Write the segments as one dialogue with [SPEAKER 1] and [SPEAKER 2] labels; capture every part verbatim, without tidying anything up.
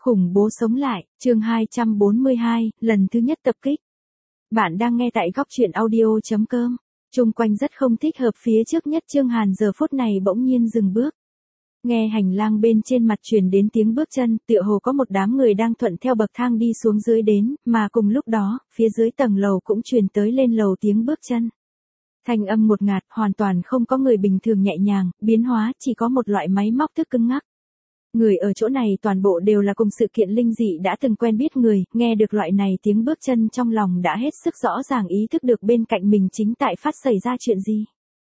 [SPEAKER 1] Khủng bố sống lại, chương hai trăm bốn mươi hai, lần thứ nhất tập kích. Bạn đang nghe tại góc truyện audio chấm com. Chung quanh rất không thích hợp, phía trước nhất Chương Hàn giờ phút này bỗng nhiên dừng bước. Nghe hành lang bên trên mặt truyền đến tiếng bước chân, tựa hồ có một đám người đang thuận theo bậc thang đi xuống dưới đến, mà cùng lúc đó, phía dưới tầng lầu cũng truyền tới lên lầu tiếng bước chân. Thanh âm ngột ngạt, hoàn toàn không có người bình thường nhẹ nhàng, biến hóa chỉ có một loại máy móc thức cứng ngắc. Người ở chỗ này toàn bộ đều là cùng sự kiện linh dị đã từng quen biết người, nghe được loại này tiếng bước chân trong lòng đã hết sức rõ ràng ý thức được bên cạnh mình chính tại phát xảy ra chuyện gì.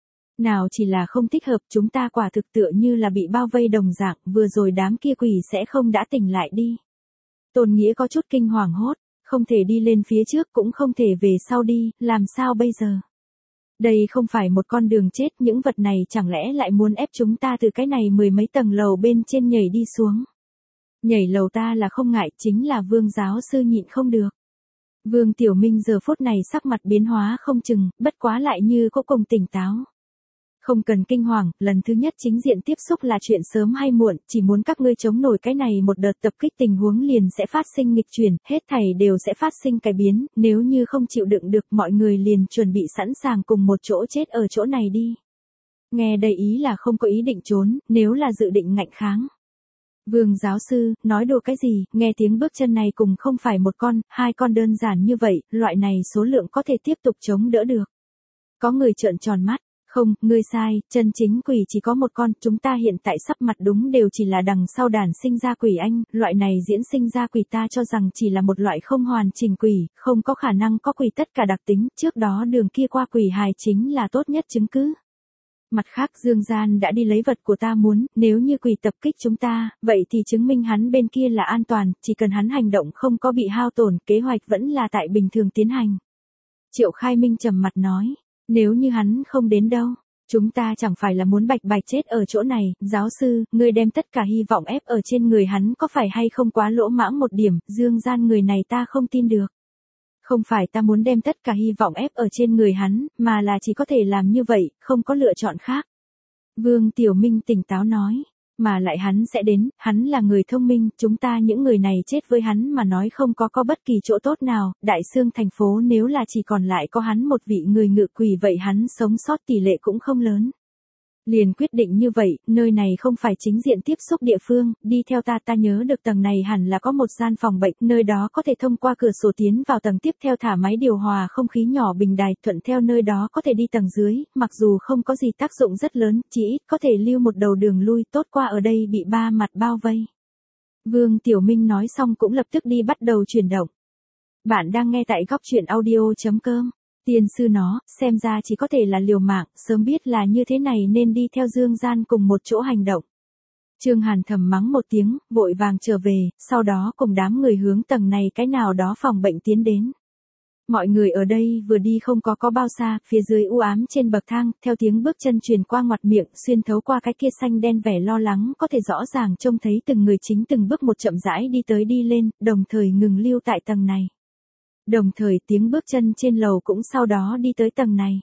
[SPEAKER 1] Nào chỉ là không thích hợp, chúng ta quả thực tựa như là bị bao vây đồng dạng, vừa rồi đám kia quỷ sẽ không đã tỉnh lại đi. Tôn Nghĩa có chút kinh hoàng hốt, không thể đi lên phía trước cũng không thể về sau đi, làm sao bây giờ? Đây không phải một con đường chết, những vật này chẳng lẽ lại muốn ép chúng ta từ cái này mười mấy tầng lầu bên trên nhảy đi xuống. Nhảy lầu ta là không ngại, chính là Vương giáo sư nhịn không được. Vương Tiểu Minh giờ phút này sắc mặt biến hóa không chừng, bất quá lại như có cùng tỉnh táo. Không cần kinh hoàng, lần thứ nhất chính diện tiếp xúc là chuyện sớm hay muộn, chỉ muốn các ngươi chống nổi cái này một đợt tập kích tình huống liền sẽ phát sinh nghịch chuyển, hết thảy đều sẽ phát sinh cải biến, nếu như không chịu đựng được mọi người liền chuẩn bị sẵn sàng cùng một chỗ chết ở chỗ này đi. Nghe đầy ý là không có ý định trốn, nếu là dự định ngạnh kháng. Vương giáo sư, nói đùa cái gì, nghe tiếng bước chân này cùng không phải một con, hai con đơn giản như vậy, loại này số lượng có thể tiếp tục chống đỡ được. Có người trợn tròn mắt. Không, ngươi sai, chân chính quỷ chỉ có một con, chúng ta hiện tại sắp mặt đúng đều chỉ là đằng sau đàn sinh ra quỷ anh, loại này diễn sinh ra quỷ ta cho rằng chỉ là một loại không hoàn chỉnh quỷ, không có khả năng có quỷ tất cả đặc tính, trước đó đường kia qua quỷ hài chính là tốt nhất chứng cứ. Mặt khác Dương Gian đã đi lấy vật của ta muốn, nếu như quỷ tập kích chúng ta, vậy thì chứng minh hắn bên kia là an toàn, chỉ cần hắn hành động không có bị hao tổn, kế hoạch vẫn là tại bình thường tiến hành. Triệu Khai Minh trầm mặt nói. Nếu như hắn không đến đâu, chúng ta chẳng phải là muốn bạch bạch chết ở chỗ này, giáo sư, ngươi đem tất cả hy vọng ép ở trên người hắn có phải hay không quá lỗ mãng một điểm, Dương Gian người này ta không tin được. Không phải ta muốn đem tất cả hy vọng ép ở trên người hắn, mà là chỉ có thể làm như vậy, không có lựa chọn khác. Vương Tiểu Minh tỉnh táo nói. Mà lại hắn sẽ đến, hắn là người thông minh, chúng ta những người này chết với hắn mà nói không có có bất kỳ chỗ tốt nào, Đại Xương thành phố nếu là chỉ còn lại có hắn một vị người ngự quỷ vậy hắn sống sót tỷ lệ cũng không lớn. Liền quyết định như vậy, nơi này không phải chính diện tiếp xúc địa phương, đi theo ta ta nhớ được tầng này hẳn là có một gian phòng bệnh, nơi đó có thể thông qua cửa sổ tiến vào tầng tiếp theo thả máy điều hòa không khí nhỏ bình đài, thuận theo nơi đó có thể đi tầng dưới, mặc dù không có gì tác dụng rất lớn, chỉ ít có thể lưu một đầu đường lui tốt qua ở đây bị ba mặt bao vây. Vương Tiểu Minh nói xong cũng lập tức đi bắt đầu chuyển động. Bạn đang nghe tại góc truyện audio chấm com. Tiên sư nó, xem ra chỉ có thể là liều mạng, sớm biết là như thế này nên đi theo Dương Gian cùng một chỗ hành động. Chương Hàn thầm mắng một tiếng, vội vàng trở về, sau đó cùng đám người hướng tầng này cái nào đó phòng bệnh tiến đến. Mọi người ở đây vừa đi không có có bao xa, phía dưới u ám trên bậc thang, theo tiếng bước chân truyền qua ngoặt miệng, xuyên thấu qua cái kia xanh đen vẻ lo lắng, có thể rõ ràng trông thấy từng người chính từng bước một chậm rãi đi tới đi lên, đồng thời ngừng lưu tại tầng này. Đồng thời tiếng bước chân trên lầu cũng sau đó đi tới tầng này.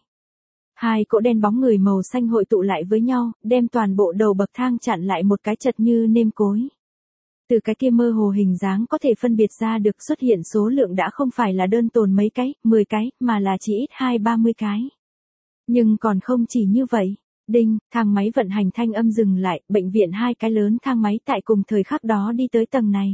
[SPEAKER 1] Hai cỗ đen bóng người màu xanh hội tụ lại với nhau, đem toàn bộ đầu bậc thang chặn lại một cái chật như nêm cối. Từ cái kia mơ hồ hình dáng có thể phân biệt ra được xuất hiện số lượng đã không phải là đơn tồn mấy cái, mười cái, mà là chỉ ít hai ba mươi cái. Nhưng còn không chỉ như vậy. Đinh, thang máy vận hành thanh âm dừng lại, bệnh viện hai cái lớn thang máy tại cùng thời khắc đó đi tới tầng này.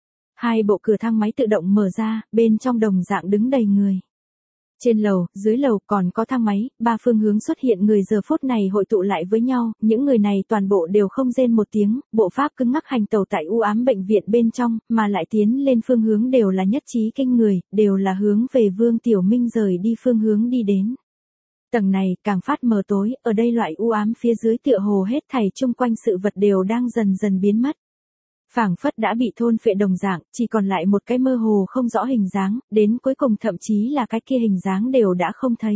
[SPEAKER 1] Hai bộ cửa thang máy tự động mở ra, bên trong đồng dạng đứng đầy người. Trên lầu, dưới lầu còn có thang máy, ba phương hướng xuất hiện người giờ phút này hội tụ lại với nhau, những người này toàn bộ đều không rên một tiếng, bộ pháp cứng ngắc hành tẩu tại u ám bệnh viện bên trong, mà lại tiến lên phương hướng đều là nhất trí kinh người, đều là hướng về Vương Tiểu Minh rời đi phương hướng đi đến. Tầng này càng phát mờ tối, ở đây loại u ám phía dưới tựa hồ hết thảy chung quanh sự vật đều đang dần dần biến mất. Phảng phất đã bị thôn phệ đồng dạng, chỉ còn lại một cái mơ hồ không rõ hình dáng, đến cuối cùng thậm chí là cái kia hình dáng đều đã không thấy.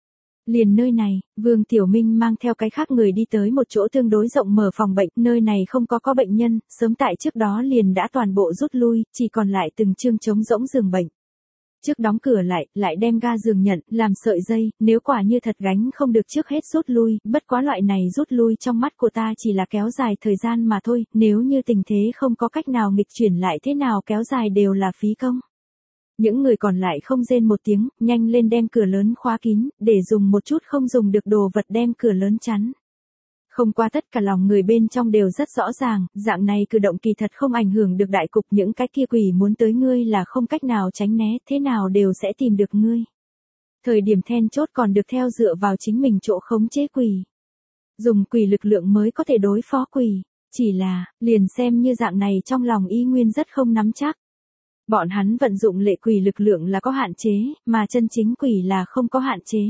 [SPEAKER 1] Liền nơi này, Vương Tiểu Minh mang theo cái khác người đi tới một chỗ tương đối rộng mở phòng bệnh, nơi này không có có bệnh nhân, sớm tại trước đó liền đã toàn bộ rút lui, chỉ còn lại từng chương trống rỗng giường bệnh. Trước đóng cửa lại, lại đem ga giường nhận, làm sợi dây, nếu quả như thật gánh không được trước hết rút lui, bất quá loại này rút lui trong mắt của ta chỉ là kéo dài thời gian mà thôi, nếu như tình thế không có cách nào nghịch chuyển lại thế nào kéo dài đều là phí công. Những người còn lại không rên một tiếng, nhanh lên đem cửa lớn khóa kín, để dùng một chút không dùng được đồ vật đem cửa lớn chắn. Không qua tất cả lòng người bên trong đều rất rõ ràng, dạng này cử động kỳ thật không ảnh hưởng được đại cục, những cái kia quỷ muốn tới ngươi là không cách nào tránh né, thế nào đều sẽ tìm được ngươi. Thời điểm then chốt còn được theo dựa vào chính mình chỗ khống chế quỷ. Dùng quỷ lực lượng mới có thể đối phó quỷ, chỉ là, liền xem như dạng này trong lòng y nguyên rất không nắm chắc. Bọn hắn vận dụng lệ quỷ lực lượng là có hạn chế, mà chân chính quỷ là không có hạn chế.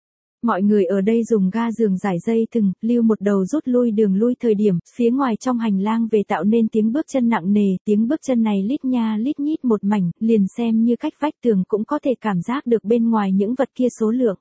[SPEAKER 1] Mọi người ở đây dùng ga giường giải dây thừng, lưu một đầu rút lui đường lui thời điểm, phía ngoài trong hành lang về tạo nên tiếng bước chân nặng nề, tiếng bước chân này lít nha lít nhít một mảnh, liền xem như cách vách tường cũng có thể cảm giác được bên ngoài những vật kia số lượng.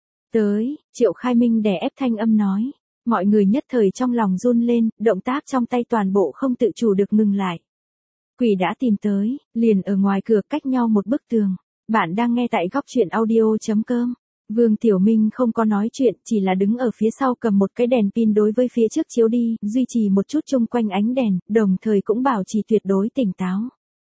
[SPEAKER 1] Tới, Triệu Khai Minh đè ép thanh âm nói, mọi người nhất thời trong lòng run lên, động tác trong tay toàn bộ không tự chủ được ngừng lại. Quỷ đã tìm tới, liền ở ngoài cửa cách nhau một bức tường. Bạn đang nghe tại góc truyện audio chấm com. Vương Tiểu Minh không có nói chuyện, chỉ là đứng ở phía sau cầm một cái đèn pin đối với phía trước chiếu đi, duy trì một chút chung quanh ánh đèn, đồng thời cũng bảo trì tuyệt đối tỉnh táo.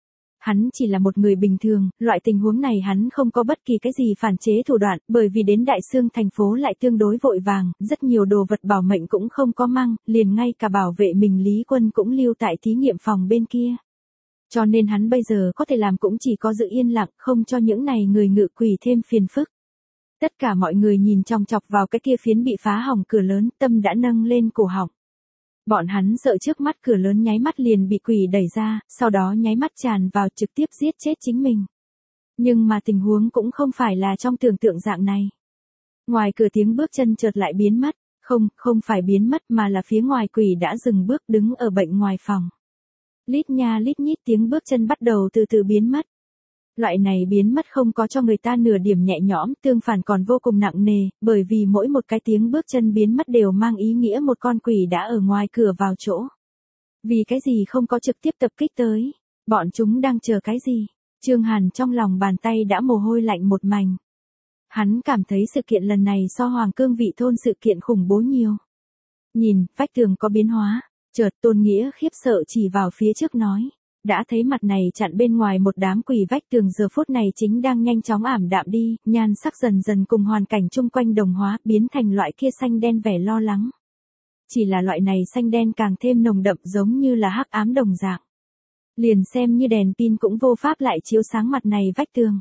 [SPEAKER 1] Hắn chỉ là một người bình thường, loại tình huống này hắn không có bất kỳ cái gì phản chế thủ đoạn, bởi vì đến Đại Xương thành phố lại tương đối vội vàng, rất nhiều đồ vật bảo mệnh cũng không có mang, liền ngay cả bảo vệ mình Lý Quân cũng lưu tại thí nghiệm phòng bên kia. Cho nên hắn bây giờ có thể làm cũng chỉ có giữ yên lặng, không cho những này người ngự quỷ thêm phiền phức. Tất cả mọi người nhìn chòng chọc vào cái kia phiến bị phá hỏng cửa lớn, tâm đã nâng lên cổ họng. Bọn hắn sợ trước mắt cửa lớn nháy mắt liền bị quỷ đẩy ra, sau đó nháy mắt tràn vào trực tiếp giết chết chính mình. Nhưng mà tình huống cũng không phải là trong tưởng tượng dạng này. Ngoài cửa tiếng bước chân chợt lại biến mất, không, không phải biến mất mà là phía ngoài quỷ đã dừng bước đứng ở bệnh ngoài phòng. Lít nha lít nhít tiếng bước chân bắt đầu từ từ biến mất. Loại này biến mất không có cho người ta nửa điểm nhẹ nhõm, tương phản còn vô cùng nặng nề, bởi vì mỗi một cái tiếng bước chân biến mất đều mang ý nghĩa một con quỷ đã ở ngoài cửa vào chỗ. Vì cái gì không có trực tiếp tập kích tới? Bọn chúng đang chờ cái gì? Trương Hàn trong lòng bàn tay đã mồ hôi lạnh một mảnh. Hắn cảm thấy sự kiện lần này so Hoàng Cương Vị Thôn sự kiện khủng bố nhiều. Nhìn, vách tường có biến hóa. Chợt Tôn Nghĩa khiếp sợ chỉ vào phía trước nói. Đã thấy mặt này chặn bên ngoài một đám quỷ vách tường giờ phút này chính đang nhanh chóng ảm đạm đi, nhan sắc dần dần cùng hoàn cảnh chung quanh đồng hóa, biến thành loại kia xanh đen vẻ lo lắng. Chỉ là loại này xanh đen càng thêm nồng đậm giống như là hắc ám đồng dạng. Liền xem như đèn pin cũng vô pháp lại chiếu sáng mặt này vách tường.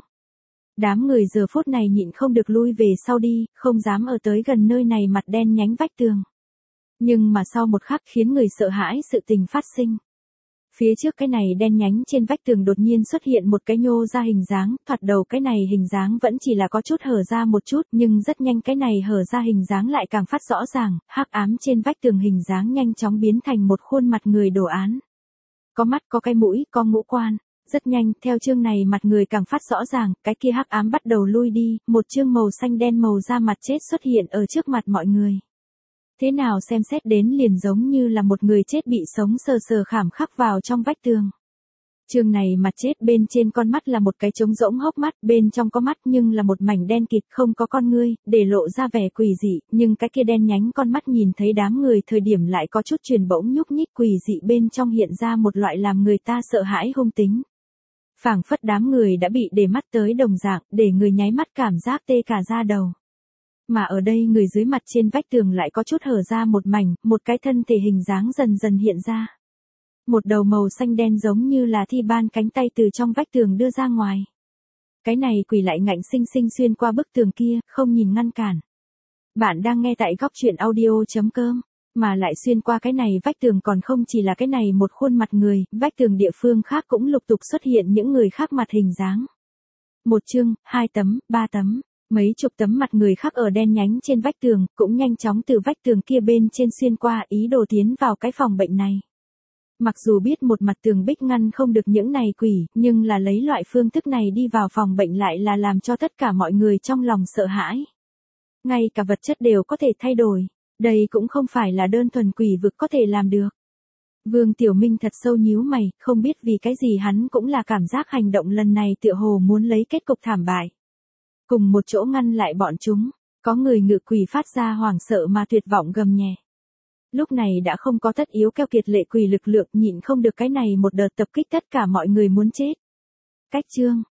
[SPEAKER 1] Đám người giờ phút này nhịn không được lui về sau đi, không dám ở tới gần nơi này mặt đen nhánh vách tường. Nhưng mà sau một khắc khiến người sợ hãi sự tình phát sinh. Phía trước cái này đen nhánh trên vách tường đột nhiên xuất hiện một cái nhô ra hình dáng, thoạt đầu cái này hình dáng vẫn chỉ là có chút hở ra một chút, nhưng rất nhanh cái này hở ra hình dáng lại càng phát rõ ràng, hắc ám trên vách tường hình dáng nhanh chóng biến thành một khuôn mặt người đồ án. Có mắt, có cái mũi, có ngũ quan. Rất nhanh, theo chương này mặt người càng phát rõ ràng, cái kia hắc ám bắt đầu lui đi, một chương màu xanh đen màu da mặt chết xuất hiện ở trước mặt mọi người. Thế nào xem xét đến liền giống như là một người chết bị sống sờ sờ khảm khắc vào trong vách tường. Chương này mặt chết bên trên con mắt là một cái trống rỗng hốc mắt, bên trong có mắt nhưng là một mảnh đen kịt không có con ngươi, để lộ ra vẻ quỷ dị, nhưng cái kia đen nhánh con mắt nhìn thấy đám người thời điểm lại có chút truyền bỗng nhúc nhích quỷ dị bên trong hiện ra một loại làm người ta sợ hãi hung tính. Phảng phất đám người đã bị để mắt tới đồng dạng, để người nháy mắt cảm giác tê cả da đầu. Mà ở đây người dưới mặt trên vách tường lại có chút hở ra một mảnh, một cái thân thể hình dáng dần dần hiện ra. Một đầu màu xanh đen giống như là thi ban cánh tay từ trong vách tường đưa ra ngoài. Cái này quỷ lại ngạnh sinh sinh xuyên qua bức tường kia, không nhìn ngăn cản. Bạn đang nghe tại góc truyện audio chấm com, mà lại xuyên qua cái này vách tường còn không chỉ là cái này một khuôn mặt người, vách tường địa phương khác cũng lục tục xuất hiện những người khác mặt hình dáng. Một chương, hai tấm, ba tấm. Mấy chục tấm mặt người khác ở đen nhánh trên vách tường, cũng nhanh chóng từ vách tường kia bên trên xuyên qua ý đồ tiến vào cái phòng bệnh này. Mặc dù biết một mặt tường bích ngăn không được những này quỷ, nhưng là lấy loại phương thức này đi vào phòng bệnh lại là làm cho tất cả mọi người trong lòng sợ hãi. Ngay cả vật chất đều có thể thay đổi, đây cũng không phải là đơn thuần quỷ vực có thể làm được. Vương Tiểu Minh thật sâu nhíu mày, không biết vì cái gì hắn cũng là cảm giác hành động lần này tựa hồ muốn lấy kết cục thảm bại. Cùng một chỗ ngăn lại bọn chúng, có người ngự quỷ phát ra hoảng sợ mà tuyệt vọng gầm nhẹ. Lúc này đã không có tất yếu keo kiệt lệ quỷ lực lượng, nhịn không được cái này một đợt tập kích tất cả mọi người muốn chết. Cách chương